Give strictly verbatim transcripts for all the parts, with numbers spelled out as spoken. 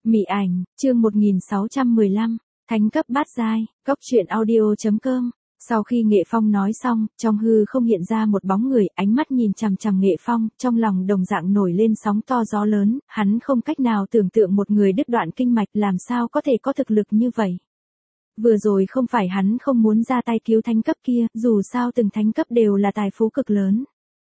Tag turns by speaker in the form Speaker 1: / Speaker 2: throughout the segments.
Speaker 1: Mị ảnh, chương một nghìn sáu trăm mười lăm, thánh cấp bát giai, cốc truyện audio chấm com. Sau khi Nghệ Phong nói xong, trong hư không hiện ra một bóng người, ánh mắt nhìn chằm chằm Nghệ Phong, trong lòng đồng dạng nổi lên sóng to gió lớn, hắn không cách nào tưởng tượng một người đứt đoạn kinh mạch làm sao có thể có thực lực như vậy. Vừa rồi không phải hắn không muốn ra tay cứu thánh cấp kia, dù sao từng thánh cấp đều là tài phú cực lớn.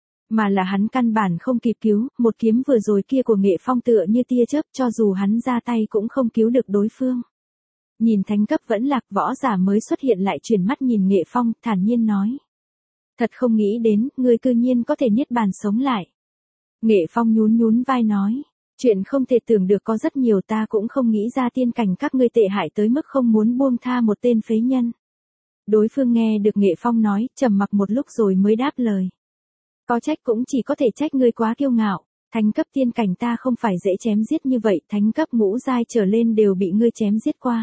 Speaker 1: Mà là hắn căn bản không kịp cứu, một kiếm vừa rồi kia của Nghệ Phong tựa như tia chớp, cho dù hắn ra tay cũng không cứu được đối phương. Nhìn thánh cấp vẫn lạc, võ giả mới xuất hiện lại chuyển mắt nhìn Nghệ Phong, thản nhiên nói. Thật không nghĩ đến, ngươi cư nhiên có thể niết bàn sống lại. Nghệ Phong nhún nhún vai nói. Chuyện không thể tưởng được có rất nhiều, ta cũng không nghĩ ra tiên cảnh các ngươi tệ hại tới mức không muốn buông tha một tên phế nhân. Đối phương nghe được Nghệ Phong nói, trầm mặc một lúc rồi mới đáp lời. Có trách cũng chỉ có thể trách ngươi quá kiêu ngạo, thánh cấp tiên cảnh ta không phải dễ chém giết như vậy, thánh cấp ngũ giai trở lên đều bị ngươi chém giết qua.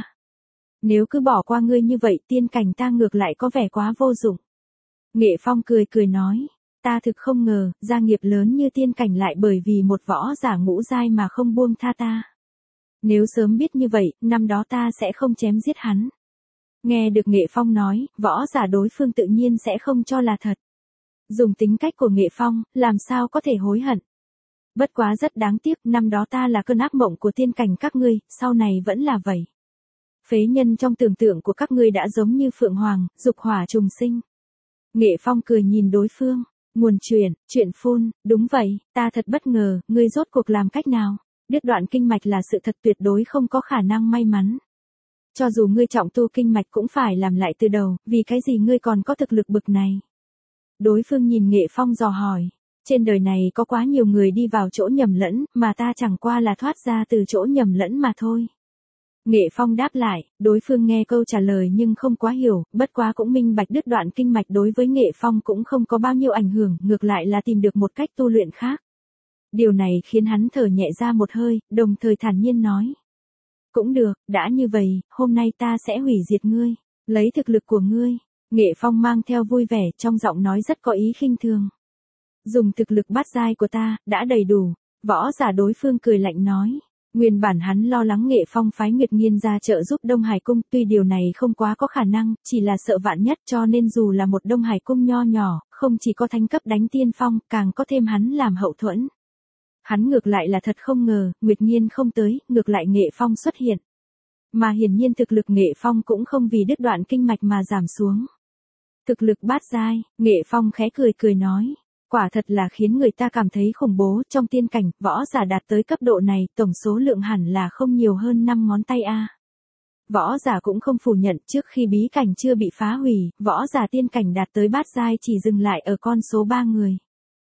Speaker 1: Nếu cứ bỏ qua ngươi như vậy, tiên cảnh ta ngược lại có vẻ quá vô dụng. Nghệ Phong cười cười nói, ta thực không ngờ, gia nghiệp lớn như tiên cảnh lại bởi vì một võ giả ngũ giai mà không buông tha ta. Nếu sớm biết như vậy, năm đó ta sẽ không chém giết hắn. Nghe được Nghệ Phong nói, võ giả đối phương tự nhiên sẽ không cho là thật. Dùng tính cách của Nghệ Phong, làm sao có thể hối hận. Bất quá rất đáng tiếc, năm đó ta là cơn ác mộng của tiên cảnh các ngươi, sau này vẫn là vậy. Phế nhân trong tưởng tượng của các ngươi đã giống như phượng hoàng, dục hỏa trùng sinh. Nghệ Phong cười nhìn đối phương, nguồn truyền, chuyện phun, đúng vậy, ta thật bất ngờ, ngươi rốt cuộc làm cách nào? Đứt đoạn kinh mạch là sự thật tuyệt đối không có khả năng may mắn. Cho dù ngươi trọng tu kinh mạch cũng phải làm lại từ đầu, vì cái gì ngươi còn có thực lực bực này? Đối phương nhìn Nghệ Phong dò hỏi, trên đời này có quá nhiều người đi vào chỗ nhầm lẫn, mà ta chẳng qua là thoát ra từ chỗ nhầm lẫn mà thôi. Nghệ Phong đáp lại, đối phương nghe câu trả lời nhưng không quá hiểu, bất quá cũng minh bạch đứt đoạn kinh mạch đối với Nghệ Phong cũng không có bao nhiêu ảnh hưởng, ngược lại là tìm được một cách tu luyện khác. Điều này khiến hắn thở nhẹ ra một hơi, đồng thời thản nhiên nói. Cũng được, đã như vậy, hôm nay ta sẽ hủy diệt ngươi, lấy thực lực của ngươi. Nghệ Phong mang theo vui vẻ, trong giọng nói rất có ý khinh thường. Dùng thực lực bát giai của ta, đã đầy đủ. Võ giả đối phương cười lạnh nói. Nguyên bản hắn lo lắng Nghệ Phong phái Nguyệt Nghiên ra trợ giúp Đông Hải Cung, tuy điều này không quá có khả năng, chỉ là sợ vạn nhất, cho nên dù là một Đông Hải Cung nho nhỏ, không chỉ có thánh cấp đánh tiên phong, càng có thêm hắn làm hậu thuẫn. Hắn ngược lại là thật không ngờ, Nguyệt Nghiên không tới, ngược lại Nghệ Phong xuất hiện. Mà hiển nhiên thực lực Nghệ Phong cũng không vì đứt đoạn kinh mạch mà giảm xuống. Thực lực bát giai, Nghệ Phong khẽ cười cười nói. Quả thật là khiến người ta cảm thấy khủng bố, trong tiên cảnh, võ giả đạt tới cấp độ này, tổng số lượng hẳn là không nhiều hơn năm ngón tay a. Võ giả cũng không phủ nhận, trước khi bí cảnh chưa bị phá hủy, võ giả tiên cảnh đạt tới bát giai chỉ dừng lại ở con số ba người.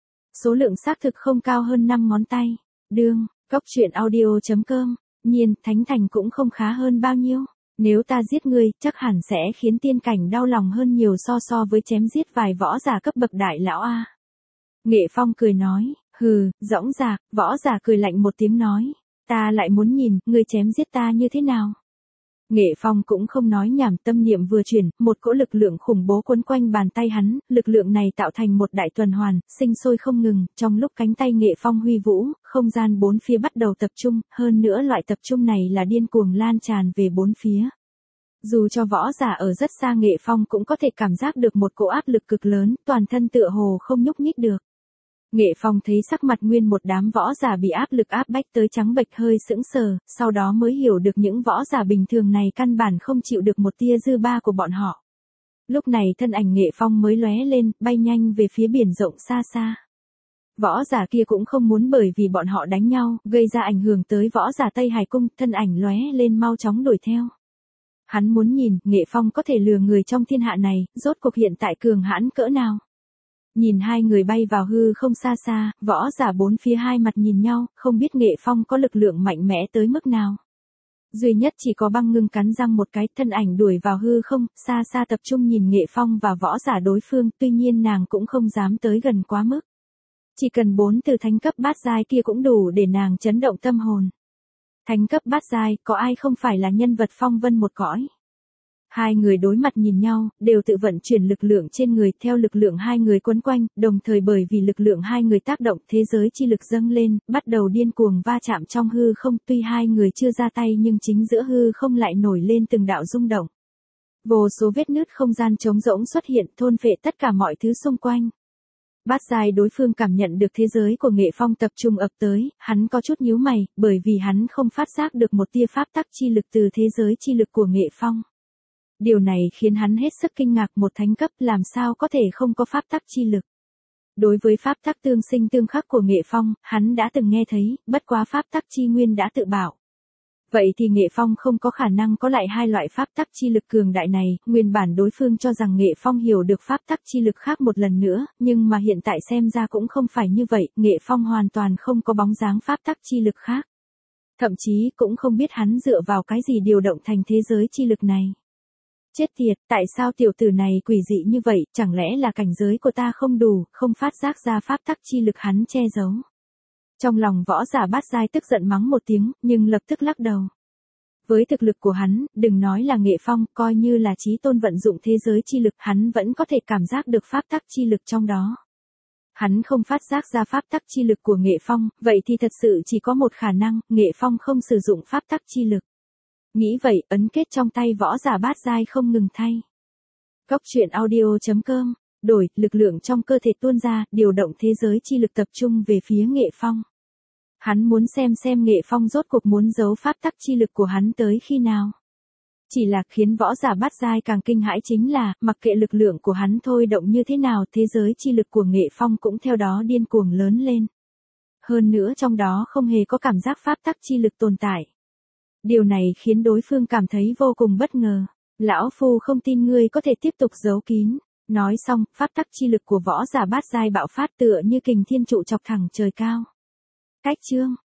Speaker 1: Số lượng xác thực không cao hơn năm ngón tay. Đương, cốc truyện audio chấm com, nhiên, thánh thành cũng không khá hơn bao nhiêu. Nếu ta giết ngươi, chắc hẳn sẽ khiến tiên cảnh đau lòng hơn nhiều so so với chém giết vài võ giả cấp bậc đại lão a. Nghệ Phong cười nói, hừ, dõng dạc, võ giả cười lạnh một tiếng nói, ta lại muốn nhìn, ngươi chém giết ta như thế nào. Nghệ Phong cũng không nói nhảm, tâm niệm vừa chuyển, một cỗ lực lượng khủng bố quấn quanh bàn tay hắn, lực lượng này tạo thành một đại tuần hoàn, sinh sôi không ngừng, trong lúc cánh tay Nghệ Phong huy vũ, không gian bốn phía bắt đầu tập trung, hơn nữa loại tập trung này là điên cuồng lan tràn về bốn phía. Dù cho võ giả ở rất xa Nghệ Phong cũng có thể cảm giác được một cỗ áp lực cực lớn, toàn thân tựa hồ không nhúc nhích được. Nghệ Phong thấy sắc mặt nguyên một đám võ giả bị áp lực áp bách tới trắng bệch hơi sững sờ, sau đó mới hiểu được những võ giả bình thường này căn bản không chịu được một tia dư ba của bọn họ. Lúc này thân ảnh Nghệ Phong mới lóe lên, bay nhanh về phía biển rộng xa xa. Võ giả kia cũng không muốn bởi vì bọn họ đánh nhau, gây ra ảnh hưởng tới võ giả Tây Hải Cung, thân ảnh lóe lên mau chóng đuổi theo. Hắn muốn nhìn, Nghệ Phong có thể lừa người trong thiên hạ này, rốt cuộc hiện tại cường hãn cỡ nào. Nhìn hai người bay vào hư không xa xa, võ giả bốn phía hai mặt nhìn nhau, không biết Nghệ Phong có lực lượng mạnh mẽ tới mức nào. Duy nhất chỉ có Băng Ngưng cắn răng một cái, thân ảnh đuổi vào hư không, xa xa tập trung nhìn Nghệ Phong và võ giả đối phương, tuy nhiên nàng cũng không dám tới gần quá mức. Chỉ cần bốn từ thánh cấp bát giai kia cũng đủ để nàng chấn động tâm hồn. Thánh cấp bát giai, có ai không phải là nhân vật phong vân một cõi. Hai người đối mặt nhìn nhau, đều tự vận chuyển lực lượng trên người, theo lực lượng hai người quấn quanh, đồng thời bởi vì lực lượng hai người tác động, thế giới chi lực dâng lên, bắt đầu điên cuồng va chạm trong hư không, tuy hai người chưa ra tay nhưng chính giữa hư không lại nổi lên từng đạo rung động. Vô số vết nứt không gian trống rỗng xuất hiện, thôn phệ tất cả mọi thứ xung quanh. Bát giai đối phương cảm nhận được thế giới của Nghệ Phong tập trung ập tới, hắn có chút nhíu mày, bởi vì hắn không phát giác được một tia pháp tắc chi lực từ thế giới chi lực của Nghệ Phong. Điều này khiến hắn hết sức kinh ngạc, một thánh cấp làm sao có thể không có pháp tắc chi lực. Đối với pháp tắc tương sinh tương khắc của Nghệ Phong, hắn đã từng nghe thấy, bất quá pháp tắc chi nguyên đã tự bảo. Vậy thì Nghệ Phong không có khả năng có lại hai loại pháp tắc chi lực cường đại này, nguyên bản đối phương cho rằng Nghệ Phong hiểu được pháp tắc chi lực khác một lần nữa, nhưng mà hiện tại xem ra cũng không phải như vậy, Nghệ Phong hoàn toàn không có bóng dáng pháp tắc chi lực khác. Thậm chí cũng không biết hắn dựa vào cái gì điều động thành thế giới chi lực này. Chết tiệt, tại sao tiểu tử này quỷ dị như vậy, chẳng lẽ là cảnh giới của ta không đủ, không phát giác ra pháp tắc chi lực hắn che giấu. Trong lòng võ giả bát giai tức giận mắng một tiếng, nhưng lập tức lắc đầu. Với thực lực của hắn, đừng nói là Nghệ Phong, coi như là chí tôn vận dụng thế giới chi lực, hắn vẫn có thể cảm giác được pháp tắc chi lực trong đó. Hắn không phát giác ra pháp tắc chi lực của Nghệ Phong, vậy thì thật sự chỉ có một khả năng, Nghệ Phong không sử dụng pháp tắc chi lực. Nghĩ vậy, ấn kết trong tay võ giả bát giai không ngừng thay. Cốc truyện audio chấm com, đổi, lực lượng trong cơ thể tuôn ra, điều động thế giới chi lực tập trung về phía Nghệ Phong. Hắn muốn xem xem Nghệ Phong rốt cuộc muốn giấu pháp tắc chi lực của hắn tới khi nào. Chỉ là khiến võ giả bát giai càng kinh hãi chính là, mặc kệ lực lượng của hắn thôi động như thế nào, thế giới chi lực của Nghệ Phong cũng theo đó điên cuồng lớn lên. Hơn nữa trong đó không hề có cảm giác pháp tắc chi lực tồn tại. Điều này khiến đối phương cảm thấy vô cùng bất ngờ. Lão Phu không tin ngươi có thể tiếp tục giấu kín. Nói xong, pháp tắc chi lực của võ giả bát giai bạo phát tựa như kình thiên trụ chọc thẳng trời cao. Cách chương